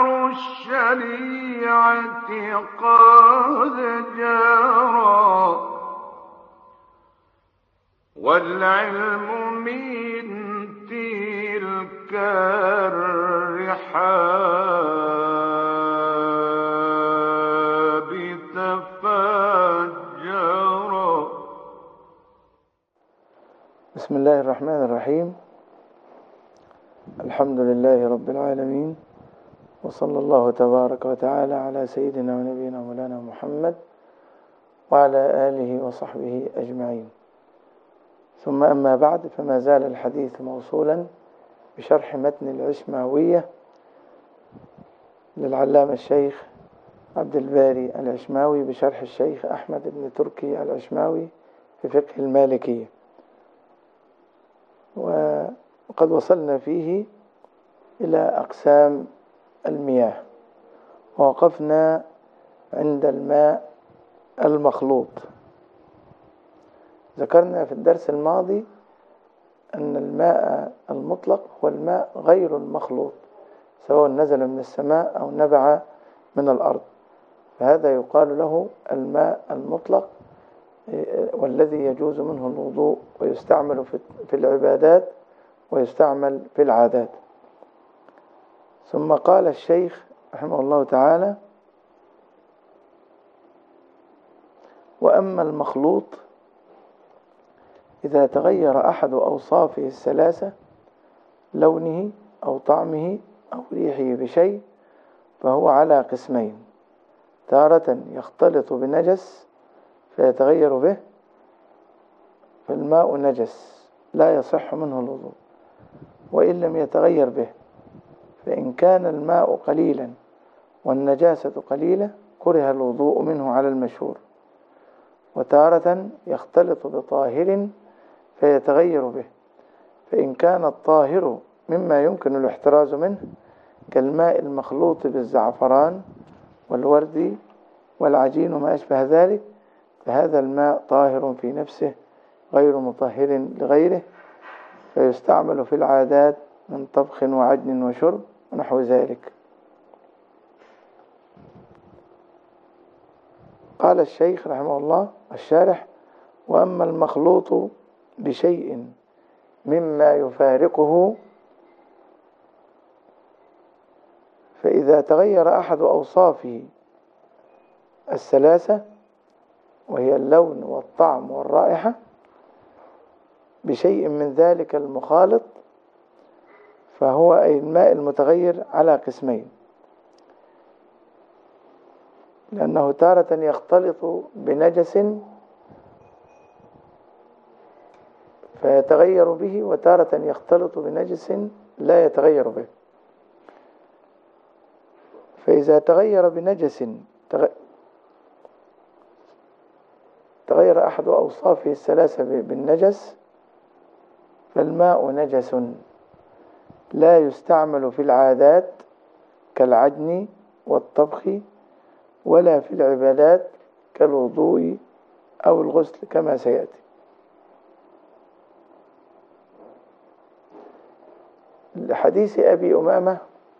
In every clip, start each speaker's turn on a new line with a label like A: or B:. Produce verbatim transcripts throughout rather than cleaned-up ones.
A: مدار الشريعة قد جرى، والعلم من تلك الرحاب تفجرا.
B: بسم الله الرحمن الرحيم. الحمد لله رب العالمين، وصلى الله تبارك وتعالى على سيدنا ونبينا مولانا محمد وعلى آله وصحبه أجمعين. ثم أما بعد، فما زال الحديث موصولا بشرح متن العشماوية للعلامة الشيخ عبد الباري العشماوي بشرح الشيخ أحمد بن تركي العشماوي في فقه المالكية. وقد وصلنا فيه إلى أقسام المياه، ووقفنا عند الماء المخلوط. ذكرنا في الدرس الماضي أن الماء المطلق هو الماء غير المخلوط، سواء نزل من السماء أو نبع من الأرض، فهذا يقال له الماء المطلق، والذي يجوز منه الوضوء ويستعمل في العبادات ويستعمل في العادات. ثم قال الشيخ رحمه الله تعالى: وأما المخلوط إذا تغير أحد أوصافه الثلاثة، لونه أو طعمه أو ريحه بشيء، فهو على قسمين: تارة يختلط بنجس فيتغير به، فالماء نجس لا يصح منه الوضوء وإن لم يتغير به، فإن كان الماء قليلا والنجاسة قليلة كره الوضوء منه على المشهور. وتارة يختلط بطاهر فيتغير به، فإن كان الطاهر مما يمكن الاحتراز منه كالماء المخلوط بالزعفران والورد والعجين وما أشبه ذلك، فهذا الماء طاهر في نفسه غير مطهر لغيره، فيستعمل في العادات من طبخ وعجن وشرب ونحو ذلك. قال الشيخ رحمه الله الشارح: وأما المخلوط بشيء مما يفارقه، فإذا تغير أحد أوصافه الثلاثة وهي اللون والطعم والرائحة بشيء من ذلك المخالط، فهو أي الماء المتغير على قسمين: لأنه تارة يختلط بنجس فيتغير به، وتارة يختلط بنجس لا يتغير به. فإذا تغير بنجس تغير أحد أوصافه الثلاثة بالنجس، فالماء نجس لا يستعمل في العادات كالعجن والطبخ، ولا في العبادات كالوضوء أو الغسل كما سيأتي. لحديث أبي أمامة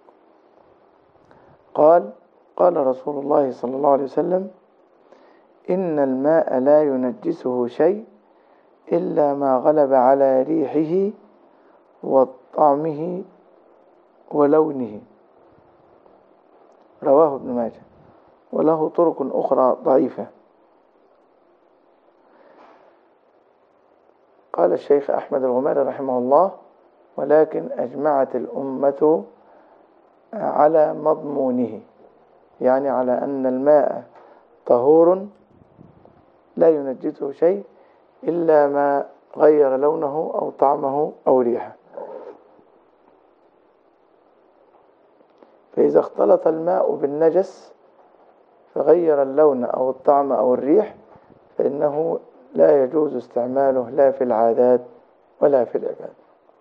B: قال: قال رسول الله صلى الله عليه وسلم: إن الماء لا ينجسه شيء إلا ما غلب على ريحه وطعمه ولونه. رواه ابن ماجه، وله طرق أخرى ضعيفة. قال الشيخ أحمد الغماري رحمه الله: ولكن أجمعت الأمة على مضمونه، يعني على أن الماء طهور لا ينجسه شيء إلا ما غير لونه أو طعمه أو ريحه. فإذا اختلط الماء بالنجس فغير اللون أو الطعم أو الريح، فإنه لا يجوز استعماله لا في العادات ولا في العبادة.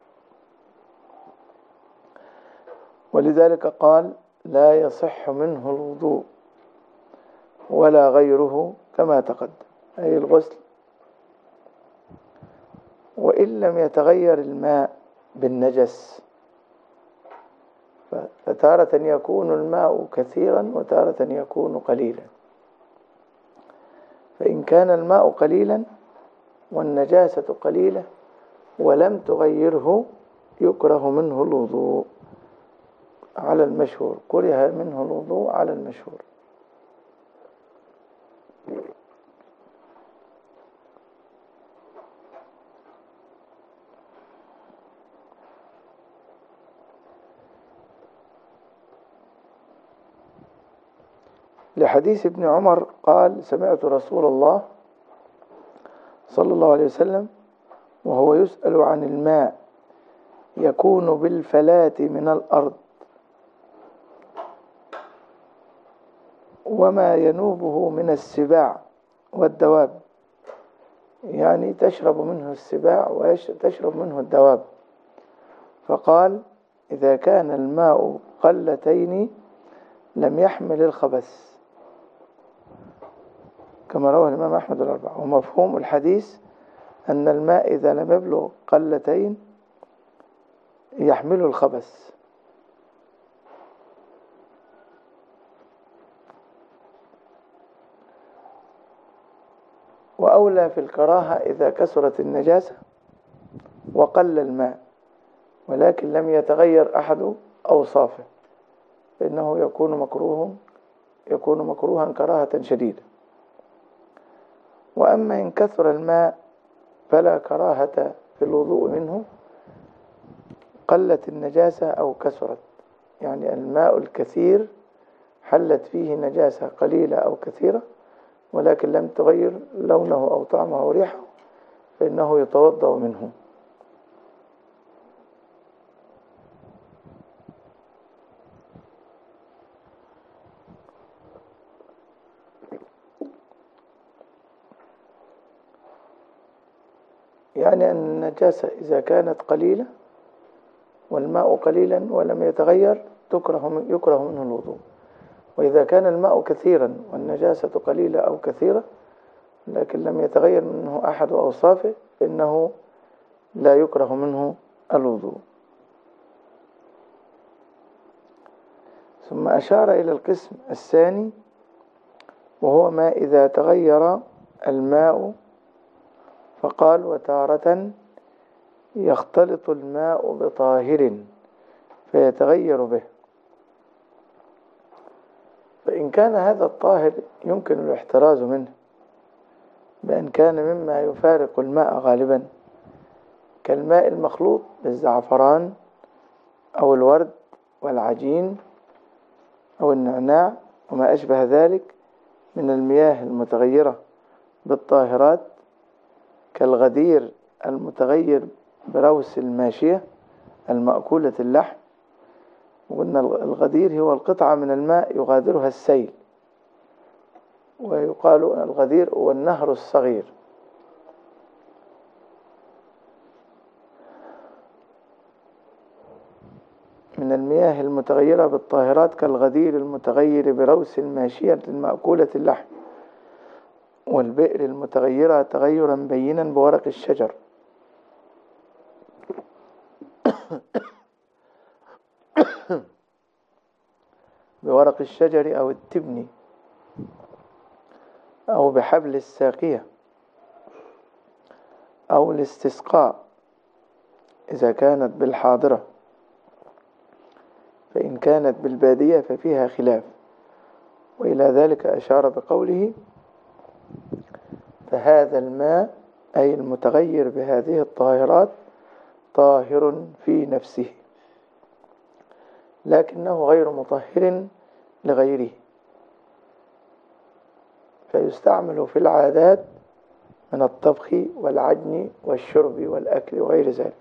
B: ولذلك قال: لا يصح منه الوضوء ولا غيره كما تقدم، أي الغسل. وإن لم يتغير الماء بالنجس فتارة يكون الماء كثيرا وتارة يكون قليلا. فإن كان الماء قليلا والنجاسة قليلة ولم تغيره يكره منه الوضوء على المشهور، كره منه الوضوء على المشهور. لحديث ابن عمر قال: سمعت رسول الله صلى الله عليه وسلم وهو يسأل عن الماء يكون بالفلاة من الأرض وما ينوبه من السباع والدواب، يعني تشرب منه السباع وتشرب منه الدواب، فقال: إذا كان الماء قلتين لم يحمل الخبث، كما رواه الإمام أحمد الأربعة. ومفهوم الحديث أن الماء إذا لم يبلغ قلتين يحمل الخبث. وأولى في الكراهة إذا كثرت النجاسة وقل الماء ولكن لم يتغير أحد أوصافه، فإنه يكون مكروه يكون مكروها كراهة شديدة. وأما إن كثر الماء فلا كراهة في الوضوء منه، قلت النجاسة أو كثرت، يعني الماء الكثير حلت فيه نجاسة قليلة أو كثيرة ولكن لم تغير لونه أو طعمه أو ريحه، فإنه يتوضأ منه. يعني أن النجاسة إذا كانت قليلة والماء قليلا ولم يتغير تكره يكره منه الوضوء، وإذا كان الماء كثيرا والنجاسة قليلة أو كثيرة لكن لم يتغير منه أحد أوصافه فإنه لا يكره منه الوضوء. ثم أشار إلى القسم الثاني وهو ما إذا تغير الماء، فقال: وتارة يختلط الماء بطاهر فيتغير به، فإن كان هذا الطاهر يمكن الاحتراز منه بأن كان مما يفارق الماء غالبا كالماء المخلوط بالزعفران أو الورد والعجين أو النعناع وما أشبه ذلك من المياه المتغيرة بالطاهرات، كالغدير المتغير بروس الماشية المأكولة اللحم. وقلنا الغدير هو القطعة من الماء يغادرها السيل، ويقال الغدير هو النهر الصغير. من المياه المتغيرة بالطاهرات كالغدير المتغير بروس الماشية المأكولة اللحم، والبئر المتغيرة تغيرا بينا بورق الشجر بورق الشجر أو التبن أو بحبل الساقية أو الاستسقاء إذا كانت بالحاضرة، فإن كانت بالبادية ففيها خلاف. وإلى ذلك أشار بقوله: فهذا الماء أي المتغير بهذه الطاهرات طاهر في نفسه لكنه غير مطهر لغيره، فيستعمل في العادات من الطبخ والعجن والشرب والأكل وغير ذلك،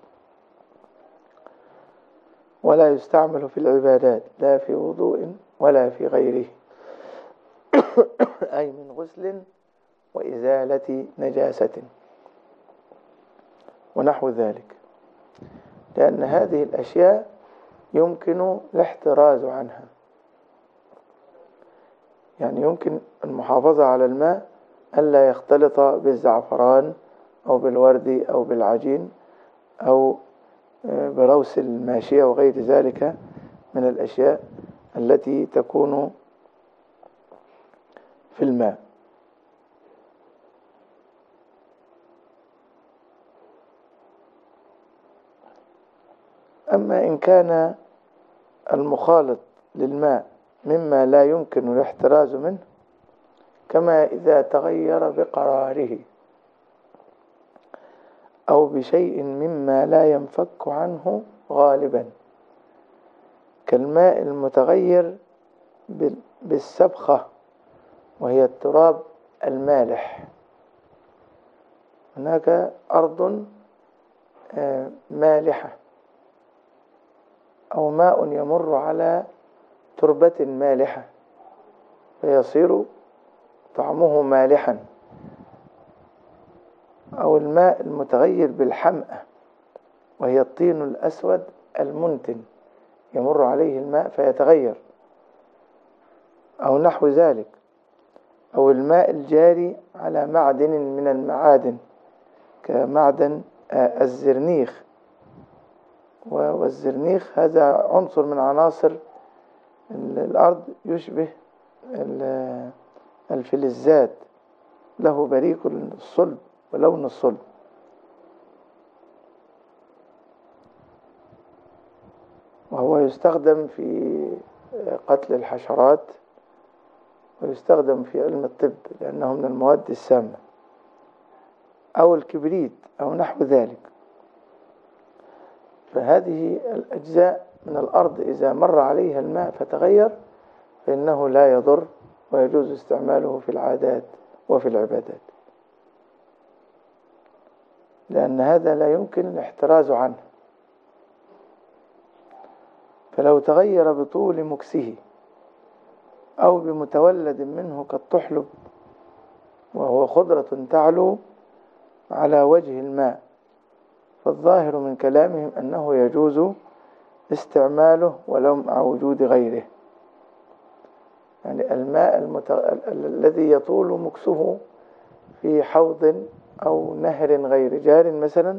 B: ولا يستعمل في العبادات لا في وضوء ولا في غيره أي من غسل وإزالة نجاسة ونحو ذلك، لأن هذه الأشياء يمكن الاحتراز عنها. يعني يمكن المحافظة على الماء ألا يختلط بالزعفران أو بالورد أو بالعجين أو بروس الماشية وغير ذلك من الأشياء التي تكون في الماء. أما إن كان المخالط للماء مما لا يمكن الاحتراز منه، كما إذا تغير بقراره أو بشيء مما لا ينفك عنه غالبا، كالماء المتغير بالسبخة وهي التراب المالح. هناك أرض مالحة أو ماء يمر على تربة مالحة فيصير طعمه مالحا، أو الماء المتغير بالحمأة وهي الطين الأسود المنتن يمر عليه الماء فيتغير، أو نحو ذلك، أو الماء الجاري على معدن من المعادن كمعدن الزرنيخ، والزرنيخ هذا عنصر من عناصر الأرض يشبه الفلزات، له بريق الصلب ولون الصلب. وهو يستخدم في قتل الحشرات ويستخدم في علم الطب لأنه من المواد السامة، أو الكبريت أو نحو ذلك. فهذه الأجزاء من الأرض إذا مر عليها الماء فتغير فإنه لا يضر ويجوز استعماله في العادات وفي العبادات، لأن هذا لا يمكن الاحتراز عنه. فلو تغير بطول مكسه أو بمتولد منه كالطحلب وهو خضرة تعلو على وجه الماء، فالظاهر من كلامهم أنه يجوز استعماله ولو مع وجود غيره. يعني الماء المتغ... الذي يطول مكسه في حوض أو نهر غير جار مثلا،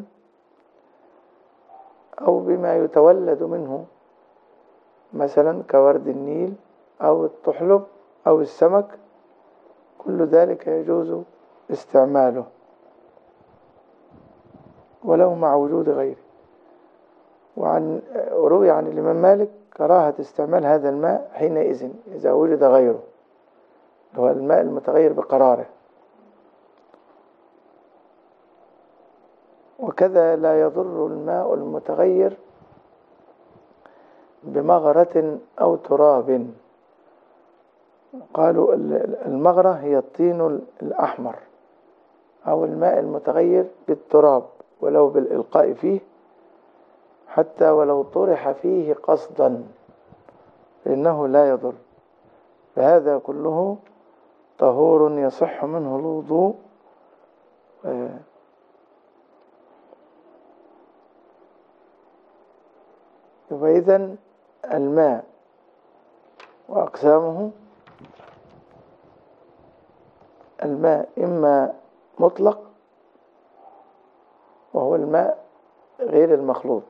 B: أو بما يتولد منه مثلا كورد النيل أو الطحلب أو السمك، كل ذلك يجوز استعماله ولو مع وجود غيره. وعن روي عن الإمام مالك كراهة استعمال هذا الماء حينئذ إذا وجد غيره، هو الماء المتغير بقراره. وكذا لا يضر الماء المتغير بمغرة أو تراب. قالوا المغرة هي الطين الأحمر أو الماء المتغير بالتراب ولو بالإلقاء فيه، حتى ولو طرح فيه قصدا فإنه لا يضر. فهذا كله طهور يصح منه الوضوء. فإذن الماء وأقسامه: الماء إما مطلق وهو الماء غير المخلوط،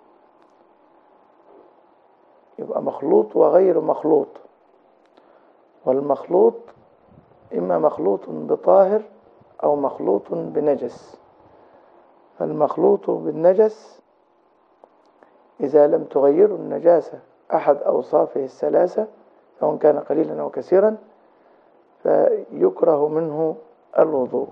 B: يبقى مخلوط وغير مخلوط. والمخلوط إما مخلوط بطاهر أو مخلوط بنجس. فالمخلوط بالنجس إذا لم تغير النجاسة أحد أوصافه الثلاثة سواء كان قليلا أو كثيرا فيكره منه الوضوء.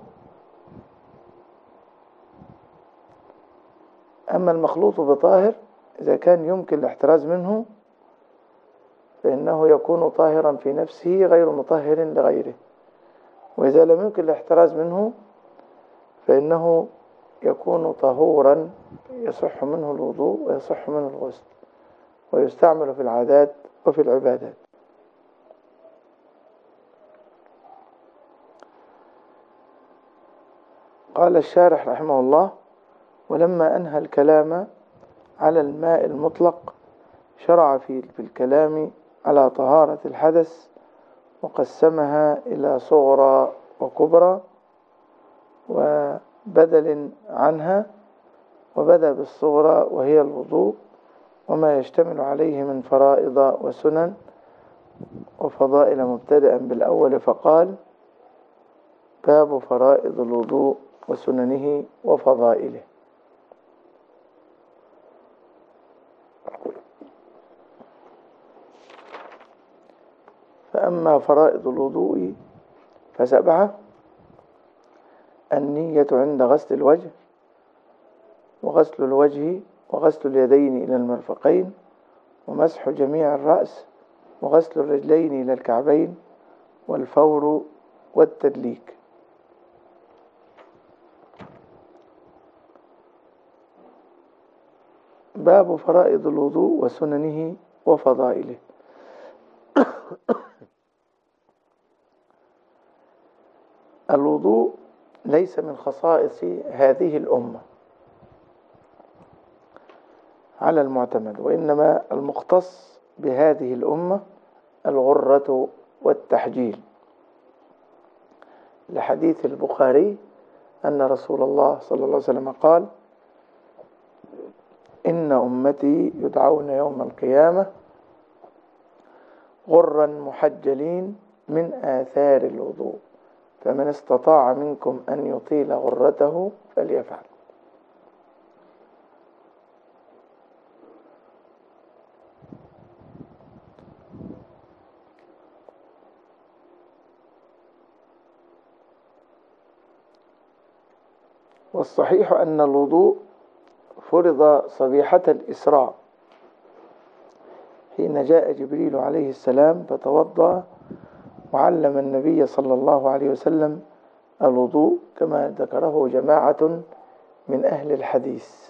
B: أما المخلوط بطاهر إذا كان يمكن الاحتراز منه فإنه يكون طاهرا في نفسه غير مطهر لغيره، وإذا لم يمكن الاحتراز منه فإنه يكون طهورا يصح منه الوضوء ويصح منه الغسل ويستعمل في العادات وفي العبادات. قال الشارح رحمه الله: ولما أنهى الكلام على الماء المطلق شرع في الكلام على طهارة الحدث وقسمها إلى صغرى وكبرى وبدل عنها، وبدأ بالصغرى وهي الوضوء وما يشتمل عليه من فرائض وسنن وفضائل، مبتدأ بالأول فقال: باب فرائض الوضوء وسننه وفضائله. فأما فرائض الوضوء فسبعة: النية عند غسل الوجه، وغسل الوجه وغسل اليدين إلى المرفقين، ومسح جميع الرأس، وغسل الرجلين إلى الكعبين، والفور والتدليك. باب فرائض الوضوء وسننه وفضائله. الوضوء ليس من خصائص هذه الأمة على المعتمد، وإنما المختص بهذه الأمة الغرة والتحجيل، لحديث البخاري أن رسول الله صلى الله عليه وسلم قال: إن أمتي يدعون يوم القيامة غرا محجلين من آثار الوضوء، فمن استطاع منكم أن يطيل غرته فليفعل. والصحيح أن الوضوء فرض صبيحة الإسراء حين جاء جبريل عليه السلام فتوضأ وعلم النبي صلى الله عليه وسلم الوضوء، كما ذكره جماعة من أهل الحديث.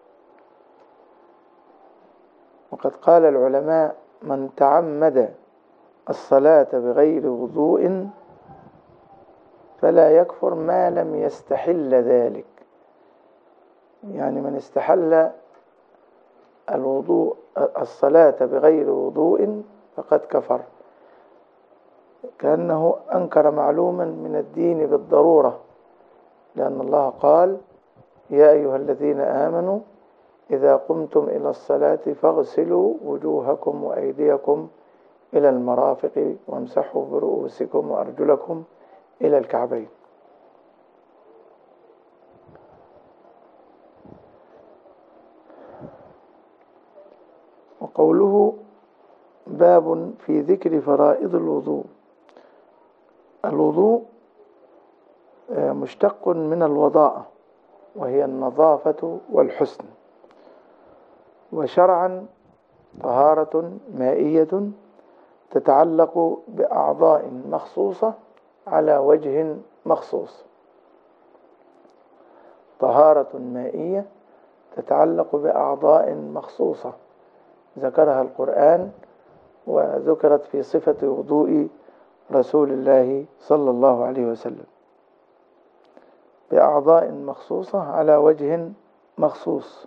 B: وقد قال العلماء: من تعمد الصلاة بغير وضوء فلا يكفر ما لم يستحل ذلك. يعني من استحل الوضوء الصلاة بغير وضوء فقد كفر، كأنه أنكر معلوما من الدين بالضرورة، لأن الله قال: يا أيها الذين آمنوا إذا قمتم إلى الصلاة فاغسلوا وجوهكم وأيديكم إلى المرافق وامسحوا برؤوسكم وأرجلكم إلى الكعبين. وقوله: باب في ذكر فرائض الوضوء. الوضوء مشتق من الوضاءة، وهي النظافة والحسن، وشرعا طهارة مائية تتعلق بأعضاء مخصوصة على وجه مخصوص. طهارة مائية تتعلق بأعضاء مخصوصة ذكرها القرآن، وذكرت في صفة وضوء رسول الله صلى الله عليه وسلم، بأعضاء مخصوصة على وجه مخصوص.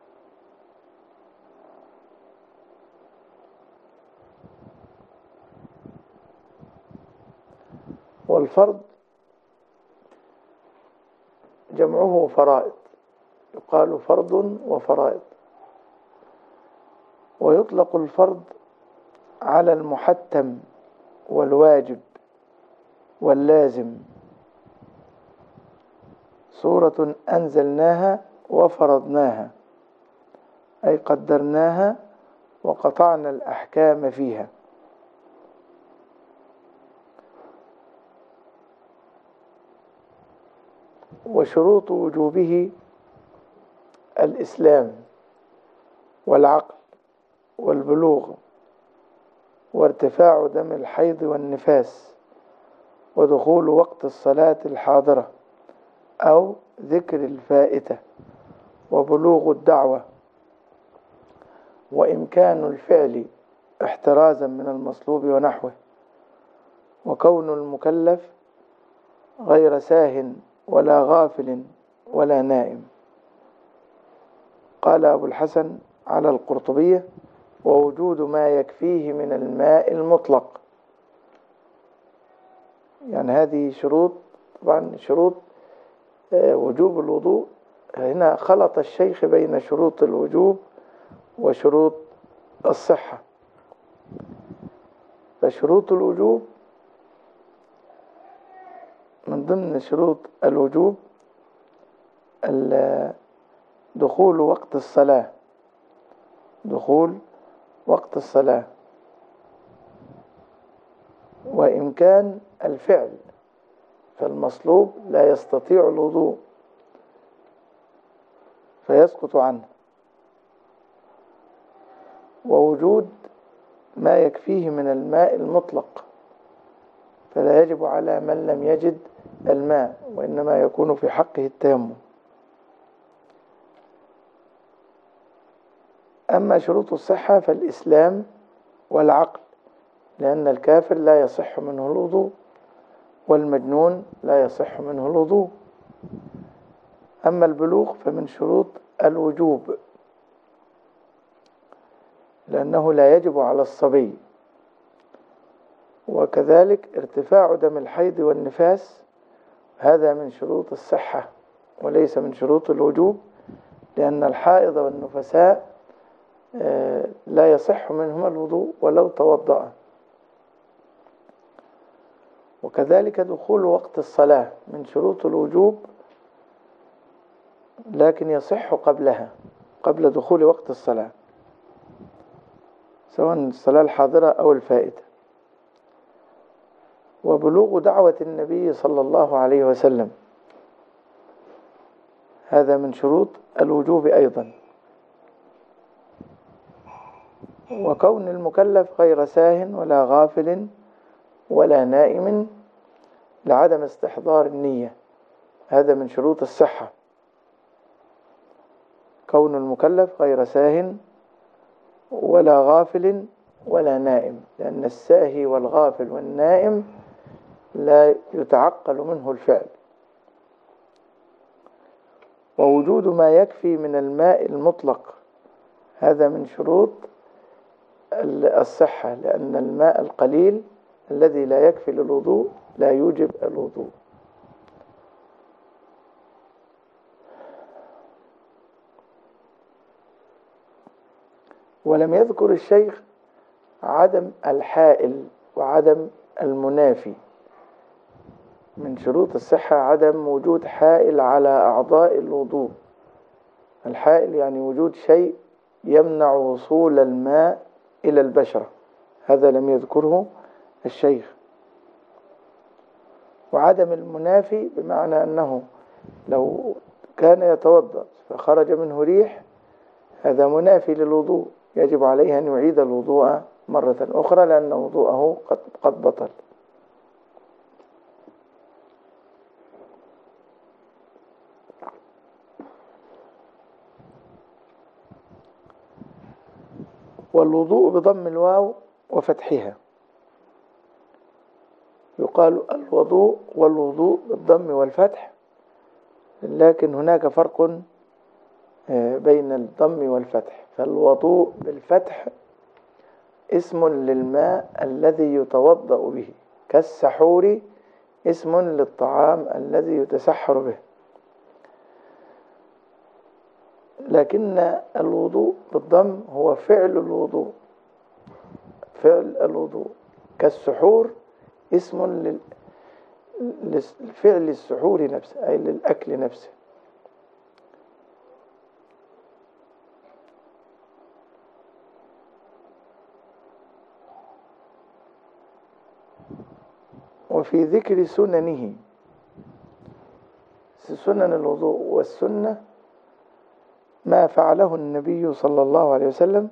B: والفرض جمعه فرائض، يقال فرض وفرائض. ويطلق الفرض على المحتم والواجب واللازم. سورة أنزلناها وفرضناها، أي قدرناها وقطعنا الأحكام فيها. وشروط وجوبه الإسلام والعقل والبلوغ وارتفاع دم الحيض والنفاس ودخول وقت الصلاة الحاضرة أو ذكر الفائتة وبلوغ الدعوة وإمكان الفعل احترازا من المصلوب ونحوه، وكون المكلف غير ساه ولا غافل ولا نائم. قال أبو الحسن على القرطبية: ووجود ما يكفيه من الماء المطلق. يعني هذه شروط، طبعا شروط وجوب الوضوء. هنا خلط الشيخ بين شروط الوجوب وشروط الصحة. فشروط الوجوب، من ضمن شروط الوجوب دخول وقت الصلاة، دخول وقت الصلاة، وإمكان الفعل، فالمصلوب لا يستطيع الوضوء فيسقط عنه، ووجود ما يكفيه من الماء المطلق، فلا يجب على من لم يجد الماء، وإنما يكون في حقه التيمم. أما شروط الصحة فالإسلام والعقل، لأن الكافر لا يصح منه الوضوء، والمجنون لا يصح منه الوضوء. أما البلوغ فمن شروط الوجوب، لأنه لا يجب على الصبي. وكذلك ارتفاع دم الحيض والنفاس، هذا من شروط الصحة وليس من شروط الوجوب، لأن الحائض والنفساء لا يصح منهما الوضوء ولو توضأ. وكذلك دخول وقت الصلاة من شروط الوجوب، لكن يصح قبلها، قبل دخول وقت الصلاة، سواء الصلاة الحاضرة أو الفائتة. وبلوغ دعوة النبي صلى الله عليه وسلم، هذا من شروط الوجوب أيضا. وكون المكلف غير ساهٍ ولا غافل ولا نائم لعدم استحضار النية، هذا من شروط الصحة. كون المكلف غير ساهٍ ولا غافل ولا نائم، لأن الساهي والغافل والنائم لا يتعقل منه الفعل. ووجود ما يكفي من الماء المطلق، هذا من شروط الصحة، لأن الماء القليل الذي لا يكفي للوضوء لا يوجب الوضوء. ولم يذكر الشيخ عدم الحائل وعدم المنافي. من شروط الصحة عدم وجود حائل على أعضاء الوضوء. الحائل يعني وجود شيء يمنع وصول الماء إلى البشرة، هذا لم يذكره الشيخ. وعدم المنافي بمعنى أنه لو كان يتوضأ فخرج منه ريح، هذا منافي للوضوء، يجب عليه أن يعيد الوضوء مرة أخرى، لأن وضوءه قد, قد بطل. والوضوء بضم الواو وفتحها، يقال الوضوء والوضوء بالضم والفتح، لكن هناك فرق بين الضم والفتح. فالوضوء بالفتح اسم للماء الذي يتوضأ به، كالسحور اسم للطعام الذي يتسحر به. لكن الوضوء بالضم هو فعل الوضوء، فعل الوضوء، كالسحور اسم لفعل السحور نفسه، أي للأكل نفسه. وفي ذكر سننه، سنن الوضوء والسنة ما فعله النبي صلى الله عليه وسلم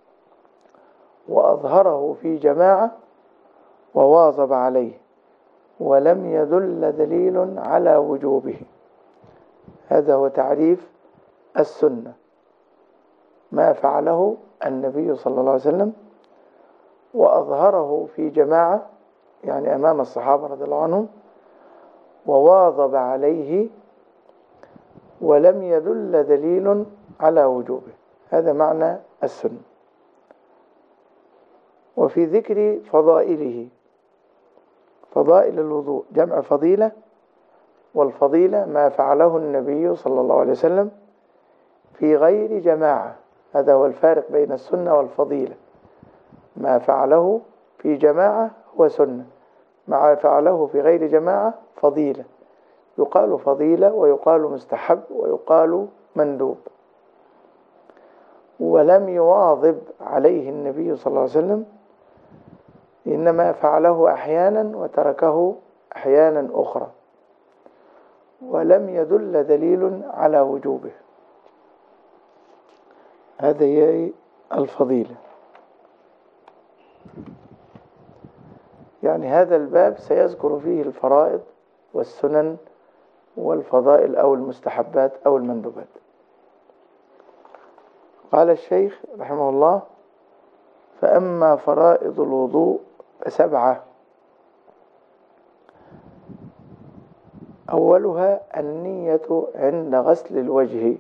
B: وأظهره في جماعة وواظب عليه، ولم يدل دليل على وجوبه. هذا هو تعريف السنة: ما فعله النبي صلى الله عليه وسلم وأظهره في جماعة، يعني أمام الصحابة رضي الله عنهم، وواظب عليه ولم يدل دليل على وجوبه، هذا معنى السنة. وفي ذكر فضائله، فضائل الوضوء جمع فضيلة، والفضيلة ما فعله النبي صلى الله عليه وسلم في غير جماعة، هذا هو الفارق بين السنة والفضيلة. ما فعله في جماعة هو سنة، ما فعله في غير جماعة فضيلة. يقال فضيلة ويقال مستحب ويقال مندوب. ولم يواظب عليه النبي صلى الله عليه وسلم، إنما فعله أحيانا وتركه أحيانا أخرى، ولم يدل دليل على وجوبه. هذه هي الفضيلة. يعني هذا الباب سيذكر فيه الفرائض والسنن والفضائل أو المستحبات أو المندوبات. قال الشيخ رحمه الله: فأما فرائض الوضوء فسبعة. أولها النية عند غسل الوجه.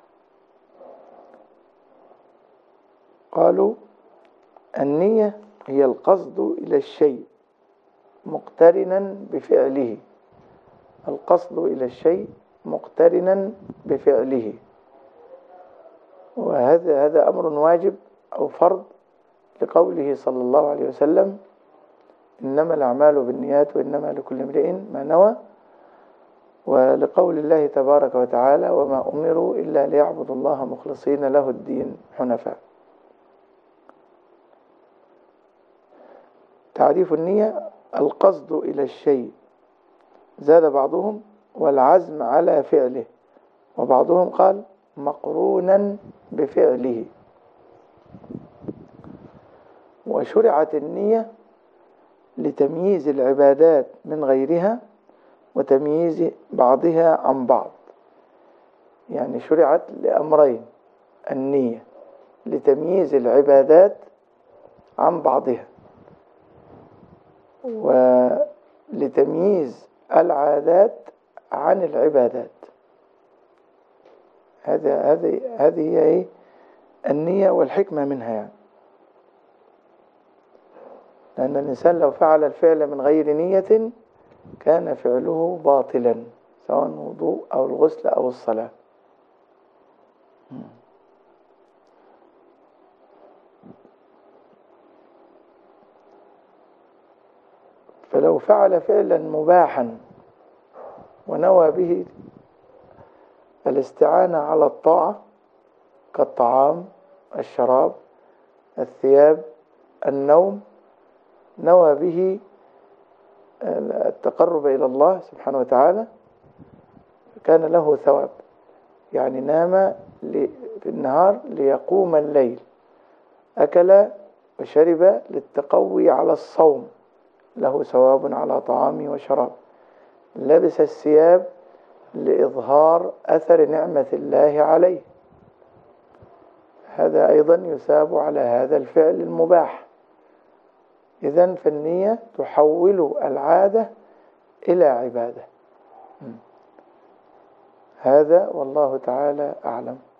B: قالوا النية هي القصد إلى الشيء مقترنا بفعله، القصد إلى الشيء مقترنا بفعله. وهذا هذا أمر واجب أو فرض، لقوله صلى الله عليه وسلم: إنما الأعمال بالنيات وإنما لكل امرئ ما نوى. ولقول الله تبارك وتعالى: وما أمروا إلا ليعبدوا الله مخلصين له الدين حنفاء. تعريف النية: القصد إلى الشيء، زاد بعضهم والعزم على فعله، وبعضهم قال مقرونا بفعله. وشرعت النية لتمييز العبادات من غيرها وتمييز بعضها عن بعض. يعني شرعت لأمرين: النية لتمييز العبادات عن بعضها، ولتمييز العادات عن العبادات. هذا هذه هذه هي ايه النية والحكمة منها. يعني لأن الإنسان لو فعل الفعل من غير نية كان فعله باطلا، سواء الوضوء أو الغسل أو الصلاة. فلو فعل فعلا مباحا ونوى به الاستعانة على الطاعة كالطعام، الشراب، الثياب، النوم، نوى به التقرب إلى الله سبحانه وتعالى، كان له ثواب. يعني نام في النهار ليقوم الليل، أكل وشرب للتقوي على الصوم، له ثواب على طعامه وشراب. لبس الثياب لإظهار أثر نعمة الله عليه، هذا أيضا يثاب على هذا الفعل المباح. إذن فالنية تحول العادة إلى عبادة. هذا والله تعالى أعلم.